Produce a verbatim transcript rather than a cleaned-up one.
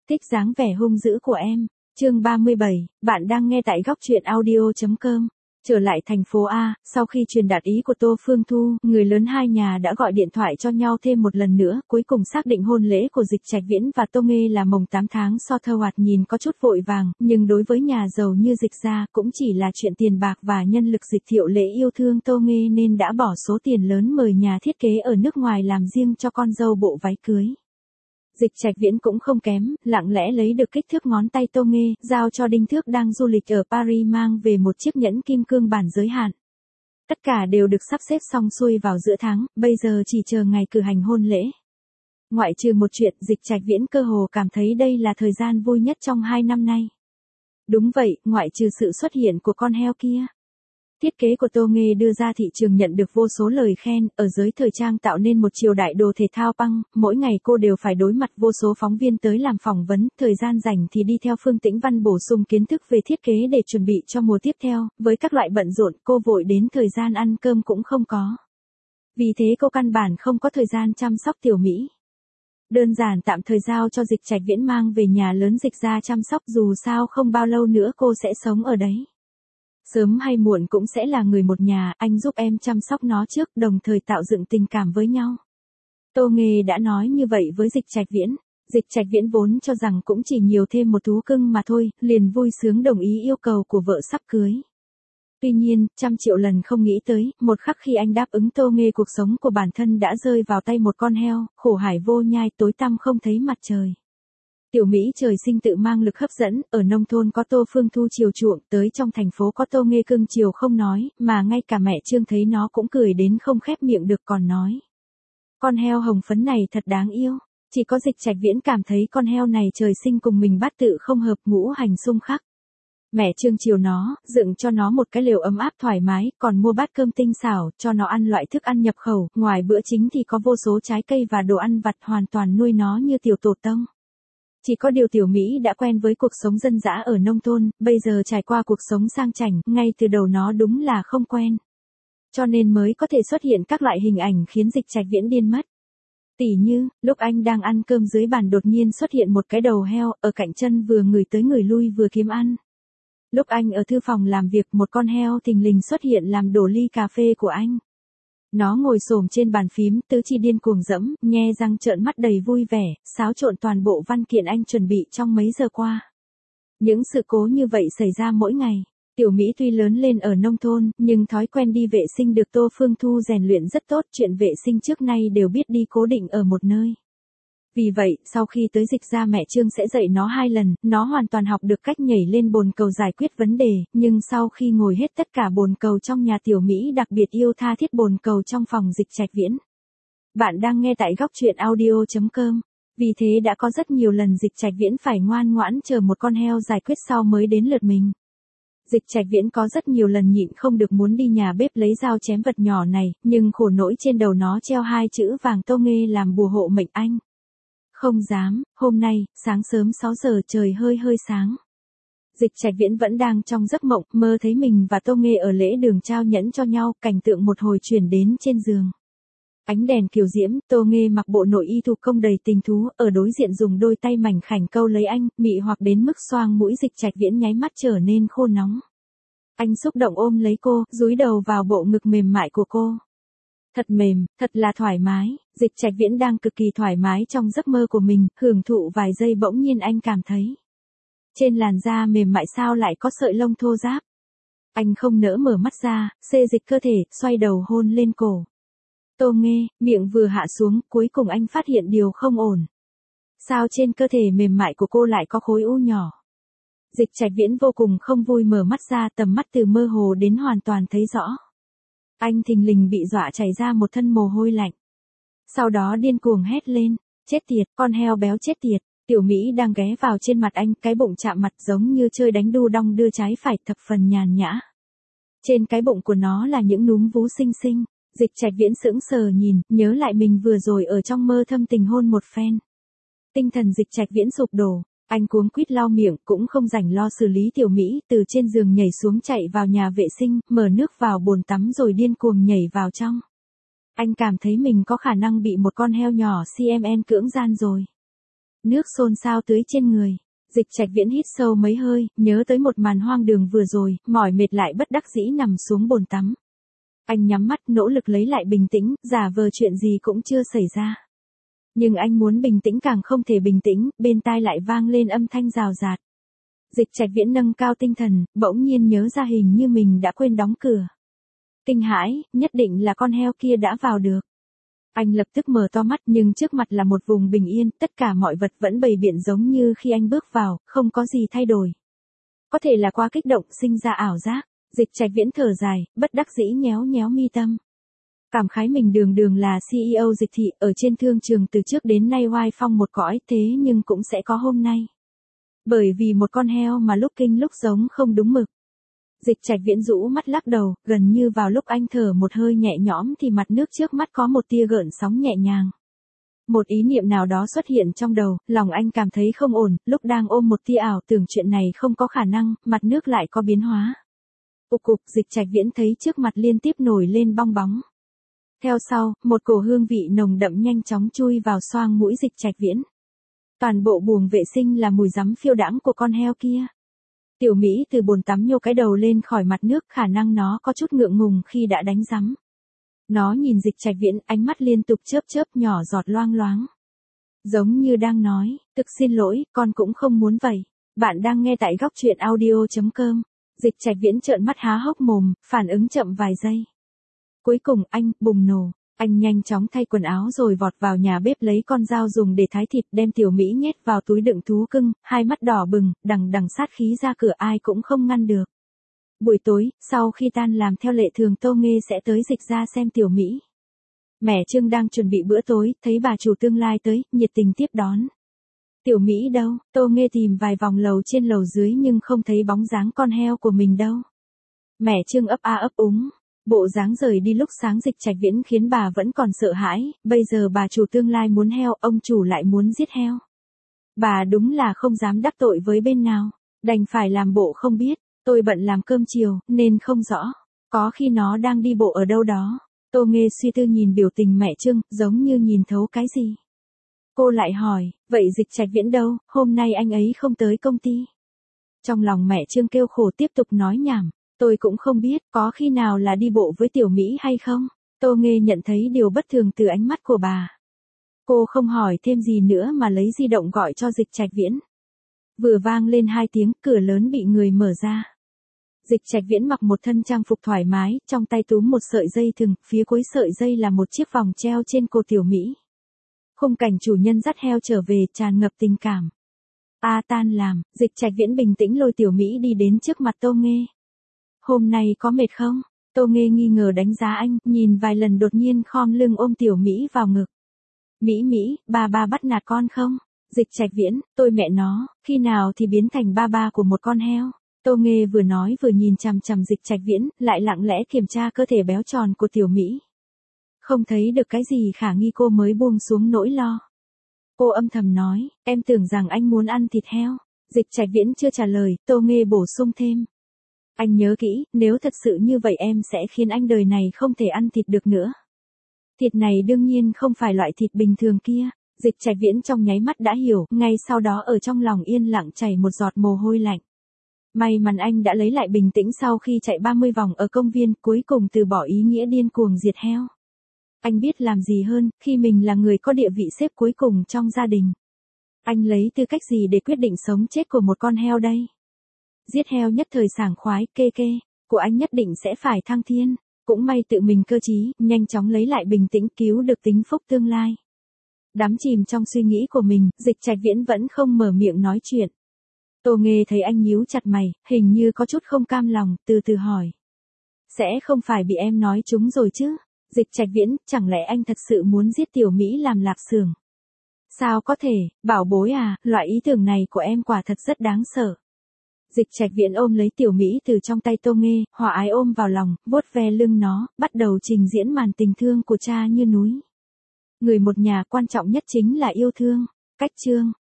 Thích dáng vẻ hung dữ của em. Chương ba mươi bảy, bạn đang nghe tại góc truyện audio chấm com. Trở lại thành phố A, sau khi truyền đạt ý của Tô Phương Thu, người lớn hai nhà đã gọi điện thoại cho nhau thêm một lần nữa, cuối cùng xác định hôn lễ của Dịch Trạch Viễn và Tô Nghê là mồng tám tháng. So thơ hoạt nhìn có chút vội vàng, nhưng đối với nhà giàu như Dịch gia cũng chỉ là chuyện tiền bạc và nhân lực. Dịch Thiệu Lễ yêu thương Tô Nghê nên đã bỏ số tiền lớn mời nhà thiết kế ở nước ngoài làm riêng cho con dâu bộ váy cưới. Dịch Trạch Viễn cũng không kém, lặng lẽ lấy được kích thước ngón tay Tô Nghê, giao cho Đinh Thước đang du lịch ở Paris mang về một chiếc nhẫn kim cương bản giới hạn. Tất cả đều được sắp xếp xong xuôi vào giữa tháng, bây giờ chỉ chờ ngày cử hành hôn lễ. Ngoại trừ một chuyện, Dịch Trạch Viễn cơ hồ cảm thấy đây là thời gian vui nhất trong hai năm nay. Đúng vậy, ngoại trừ sự xuất hiện của con heo kia. Thiết kế của Tô Nghê đưa ra thị trường nhận được vô số lời khen, ở giới thời trang tạo nên một triều đại đồ thể thao băng, mỗi ngày cô đều phải đối mặt vô số phóng viên tới làm phỏng vấn, thời gian rảnh thì đi theo Phương Tĩnh Văn bổ sung kiến thức về thiết kế để chuẩn bị cho mùa tiếp theo, với các loại bận rộn cô vội đến thời gian ăn cơm cũng không có. Vì thế cô căn bản không có thời gian chăm sóc tiểu Mỹ. Đơn giản tạm thời giao cho Dịch Trạch Viễn mang về nhà lớn Dịch gia chăm sóc, dù sao không bao lâu nữa cô sẽ sống ở đấy. Sớm hay muộn cũng sẽ là người một nhà, anh giúp em chăm sóc nó trước, đồng thời tạo dựng tình cảm với nhau. Tô Nghê đã nói như vậy với Dịch Trạch Viễn. Dịch Trạch Viễn vốn cho rằng cũng chỉ nhiều thêm một thú cưng mà thôi, liền vui sướng đồng ý yêu cầu của vợ sắp cưới. Tuy nhiên, trăm triệu lần không nghĩ tới, một khắc khi anh đáp ứng Tô Nghê, cuộc sống của bản thân đã rơi vào tay một con heo, khổ hải vô nhai, tối tăm không thấy mặt trời. Tiểu Mỹ trời sinh tự mang lực hấp dẫn, ở nông thôn có Tô Phương Thu chiều chuộng, tới trong thành phố có Tô Nghê cưng chiều không nói, mà ngay cả mẹ Trương thấy nó cũng cười đến không khép miệng được, còn nói: con heo hồng phấn này thật đáng yêu. Chỉ có Dịch Trạch Viễn cảm thấy con heo này trời sinh cùng mình bát tự không hợp, ngũ hành xung khắc. Mẹ Trương chiều nó, dựng cho nó một cái lều ấm áp thoải mái, còn mua bát cơm tinh xảo, cho nó ăn loại thức ăn nhập khẩu, ngoài bữa chính thì có vô số trái cây và đồ ăn vặt, hoàn toàn nuôi nó như tiểu tổ tông. Chỉ có điều tiểu Mỹ đã quen với cuộc sống dân dã ở nông thôn, bây giờ trải qua cuộc sống sang chảnh, ngay từ đầu nó đúng là không quen. Cho nên mới có thể xuất hiện các loại hình ảnh khiến Dịch Trạch Viễn điên mất. Tỉ như, lúc anh đang ăn cơm dưới bàn đột nhiên xuất hiện một cái đầu heo, ở cạnh chân vừa người tới người lui vừa kiếm ăn. Lúc anh ở thư phòng làm việc, một con heo thình lình xuất hiện làm đổ ly cà phê của anh. Nó ngồi xổm trên bàn phím, tứ chi điên cuồng dẫm, nhe răng trợn mắt đầy vui vẻ, xáo trộn toàn bộ văn kiện anh chuẩn bị trong mấy giờ qua. Những sự cố như vậy xảy ra mỗi ngày. Tiểu Mỹ tuy lớn lên ở nông thôn, nhưng thói quen đi vệ sinh được Tô Phương Thu rèn luyện rất tốt, chuyện vệ sinh trước nay đều biết đi cố định ở một nơi. Vì vậy, sau khi tới Dịch gia mẹ Trương sẽ dạy nó hai lần, nó hoàn toàn học được cách nhảy lên bồn cầu giải quyết vấn đề, nhưng sau khi ngồi hết tất cả bồn cầu trong nhà, Tiểu Mỹ đặc biệt yêu tha thiết bồn cầu trong phòng Dịch Trạch Viễn. Bạn đang nghe tại góc truyện audio chấm com. Vì thế đã có rất nhiều lần Dịch Trạch Viễn phải ngoan ngoãn chờ một con heo giải quyết sau mới đến lượt mình. Dịch Trạch Viễn có rất nhiều lần nhịn không được muốn đi nhà bếp lấy dao chém vật nhỏ này, nhưng khổ nỗi trên đầu nó treo hai chữ vàng Tô Nghê làm bùa hộ mệnh anh. Không dám, hôm nay, sáng sớm sáu giờ trời hơi hơi sáng. Dịch Trạch Viễn vẫn đang trong giấc mộng, mơ thấy mình và Tô Nghê ở lễ đường trao nhẫn cho nhau, cảnh tượng một hồi chuyển đến trên giường. Ánh đèn kiều diễm, Tô Nghê mặc bộ nội y thủ công đầy tình thú, ở đối diện dùng đôi tay mảnh khảnh câu lấy anh, mị hoặc đến mức xoang mũi. Dịch Trạch Viễn nháy mắt trở nên khô nóng. Anh xúc động ôm lấy cô, dúi đầu vào bộ ngực mềm mại của cô. Thật mềm, thật là thoải mái. Dịch Trạch Viễn đang cực kỳ thoải mái trong giấc mơ của mình, hưởng thụ vài giây bỗng nhiên anh cảm thấy trên làn da mềm mại sao lại có sợi lông thô ráp. Anh không nỡ mở mắt ra, xê dịch cơ thể, xoay đầu hôn lên cổ Tô Nghê, miệng vừa hạ xuống, cuối cùng anh phát hiện điều không ổn. Sao trên cơ thể mềm mại của cô lại có khối u nhỏ? Dịch Trạch Viễn vô cùng không vui mở mắt ra, tầm mắt từ mơ hồ đến hoàn toàn thấy rõ. Anh thình lình bị dọa chảy ra một thân mồ hôi lạnh. Sau đó điên cuồng hét lên: chết tiệt, con heo béo chết tiệt. Tiểu Mỹ đang ghé vào trên mặt anh, cái bụng chạm mặt giống như chơi đánh đu đong đưa trái phải, thập phần nhàn nhã. Trên cái bụng của nó là những núm vú xinh xinh. Dịch Trạch Viễn sững sờ nhìn, nhớ lại mình vừa rồi ở trong mơ thâm tình hôn một phen. Tinh thần Dịch Trạch Viễn sụp đổ, anh cuống quýt lau miệng, cũng không rảnh lo xử lý Tiểu Mỹ, từ trên giường nhảy xuống chạy vào nhà vệ sinh, mở nước vào bồn tắm rồi điên cuồng nhảy vào trong. Anh cảm thấy mình có khả năng bị một con heo nhỏ xê em en cưỡng gian rồi. Nước xôn xao tưới trên người. Dịch Trạch Viễn hít sâu mấy hơi, nhớ tới một màn hoang đường vừa rồi, mỏi mệt lại bất đắc dĩ nằm xuống bồn tắm. Anh nhắm mắt nỗ lực lấy lại bình tĩnh, giả vờ chuyện gì cũng chưa xảy ra. Nhưng anh muốn bình tĩnh càng không thể bình tĩnh, bên tai lại vang lên âm thanh rào rạt. Dịch Trạch Viễn nâng cao tinh thần, bỗng nhiên nhớ ra hình như mình đã quên đóng cửa. Kinh hãi, nhất định là con heo kia đã vào được. Anh lập tức mở to mắt nhưng trước mặt là một vùng bình yên, tất cả mọi vật vẫn bày biện giống như khi anh bước vào, không có gì thay đổi. Có thể là quá kích động sinh ra ảo giác. Dịch Trạch Viễn thở dài, bất đắc dĩ nhéo nhéo mi tâm. Cảm khái mình đường đường là xê e ô Dịch thị, ở trên thương trường từ trước đến nay oai phong một cõi, thế nhưng cũng sẽ có hôm nay. Bởi vì một con heo mà lúc kinh lúc giống không đúng mực. Dịch Trạch Viễn rũ mắt lắc đầu, gần như vào lúc anh thở một hơi nhẹ nhõm thì mặt nước trước mắt có một tia gợn sóng nhẹ nhàng. Một ý niệm nào đó xuất hiện trong đầu, lòng anh cảm thấy không ổn, lúc đang ôm một tia ảo tưởng chuyện này không có khả năng, mặt nước lại có biến hóa. Ục cục, Dịch Trạch Viễn thấy trước mặt liên tiếp nổi lên bong bóng. Theo sau, một cổ hương vị nồng đậm nhanh chóng chui vào xoang mũi Dịch Trạch Viễn. Toàn bộ buồng vệ sinh là mùi rắm phiêu đãng của con heo kia. Tiểu Mỹ từ bồn tắm nhô cái đầu lên khỏi mặt nước, khả năng nó có chút ngượng ngùng khi đã đánh rắm. Nó nhìn Dịch Trạch Viễn, ánh mắt liên tục chớp chớp nhỏ giọt loang loáng. Giống như đang nói, thực xin lỗi, con cũng không muốn vậy. Bạn đang nghe tại góc truyện audio chấm com. Dịch Trạch Viễn trợn mắt há hốc mồm, phản ứng chậm vài giây. Cuối cùng anh bùng nổ, anh nhanh chóng thay quần áo rồi vọt vào nhà bếp lấy con dao dùng để thái thịt, đem Tiểu Mỹ nhét vào túi đựng thú cưng, hai mắt đỏ bừng, đằng đằng sát khí ra cửa ai cũng không ngăn được. Buổi tối, sau khi tan làm theo lệ thường Tô Nghê sẽ tới Dịch ra xem Tiểu Mỹ. Mẹ Trương đang chuẩn bị bữa tối, thấy bà chủ tương lai tới, nhiệt tình tiếp đón. Tiểu Mỹ đâu? Tô Nghê tìm vài vòng lầu trên lầu dưới nhưng không thấy bóng dáng con heo của mình đâu. Mẹ Trương ấp a ấp úng. Bộ dáng rời đi lúc sáng Dịch Trạch Viễn khiến bà vẫn còn sợ hãi, bây giờ bà chủ tương lai muốn heo, ông chủ lại muốn giết heo. Bà đúng là không dám đắc tội với bên nào, đành phải làm bộ không biết, tôi bận làm cơm chiều, nên không rõ, có khi nó đang đi bộ ở đâu đó. Tô Nghê suy tư nhìn biểu tình mẹ Trương, giống như nhìn thấu cái gì. Cô lại hỏi, vậy Dịch Trạch Viễn đâu, hôm nay anh ấy không tới công ty. Trong lòng mẹ Trương kêu khổ tiếp tục nói nhảm. Tôi cũng không biết, có khi nào là đi bộ với Tiểu Mỹ hay không? Tô Nghê nhận thấy điều bất thường từ ánh mắt của bà. Cô không hỏi thêm gì nữa mà lấy di động gọi cho Dịch Trạch Viễn. Vừa vang lên hai tiếng, cửa lớn bị người mở ra. Dịch Trạch Viễn mặc một thân trang phục thoải mái, trong tay túm một sợi dây thừng, phía cuối sợi dây là một chiếc vòng treo trên cổ Tiểu Mỹ. Khung cảnh chủ nhân dắt heo trở về tràn ngập tình cảm. A tan làm, Dịch Trạch Viễn bình tĩnh lôi Tiểu Mỹ đi đến trước mặt Tô Nghê. Hôm nay có mệt không? Tô Nghê nghi ngờ đánh giá anh, nhìn vài lần đột nhiên khom lưng ôm Tiểu Mỹ vào ngực. Mỹ Mỹ, ba ba bắt nạt con không? Dịch Trạch Viễn, tôi mẹ nó, khi nào thì biến thành ba ba của một con heo? Tô Nghê vừa nói vừa nhìn chằm chằm Dịch Trạch Viễn, lại lặng lẽ kiểm tra cơ thể béo tròn của Tiểu Mỹ. Không thấy được cái gì khả nghi cô mới buông xuống nỗi lo. Cô âm thầm nói, em tưởng rằng anh muốn ăn thịt heo. Dịch Trạch Viễn chưa trả lời, Tô Nghê bổ sung thêm. Anh nhớ kỹ, nếu thật sự như vậy em sẽ khiến anh đời này không thể ăn thịt được nữa. Thịt này đương nhiên không phải loại thịt bình thường kia. Dịch Trạch Viễn trong nháy mắt đã hiểu, ngay sau đó ở trong lòng yên lặng chảy một giọt mồ hôi lạnh. May mắn anh đã lấy lại bình tĩnh sau khi chạy ba mươi vòng ở công viên, cuối cùng từ bỏ ý nghĩa điên cuồng diệt heo. Anh biết làm gì hơn, khi mình là người có địa vị xếp cuối cùng trong gia đình. Anh lấy tư cách gì để quyết định sống chết của một con heo đây? Giết heo nhất thời sảng khoái, kê kê, của anh nhất định sẽ phải thăng thiên. Cũng may tự mình cơ trí, nhanh chóng lấy lại bình tĩnh cứu được tính phúc tương lai. Đắm chìm trong suy nghĩ của mình, Dịch Trạch Viễn vẫn không mở miệng nói chuyện. Tô Nghê thấy anh nhíu chặt mày, hình như có chút không cam lòng, từ từ hỏi. Sẽ không phải bị em nói trúng rồi chứ? Dịch Trạch Viễn, chẳng lẽ anh thật sự muốn giết Tiểu Mỹ làm lạp xưởng? Sao có thể, bảo bối à, loại ý tưởng này của em quả thật rất đáng sợ. Dịch Trạch Viễn ôm lấy Tiểu Mỹ từ trong tay Tô Nghê, hòa ái ôm vào lòng, vuốt ve lưng nó, bắt đầu trình diễn màn tình thương của cha như núi. Người một nhà quan trọng nhất chính là yêu thương. Cách chương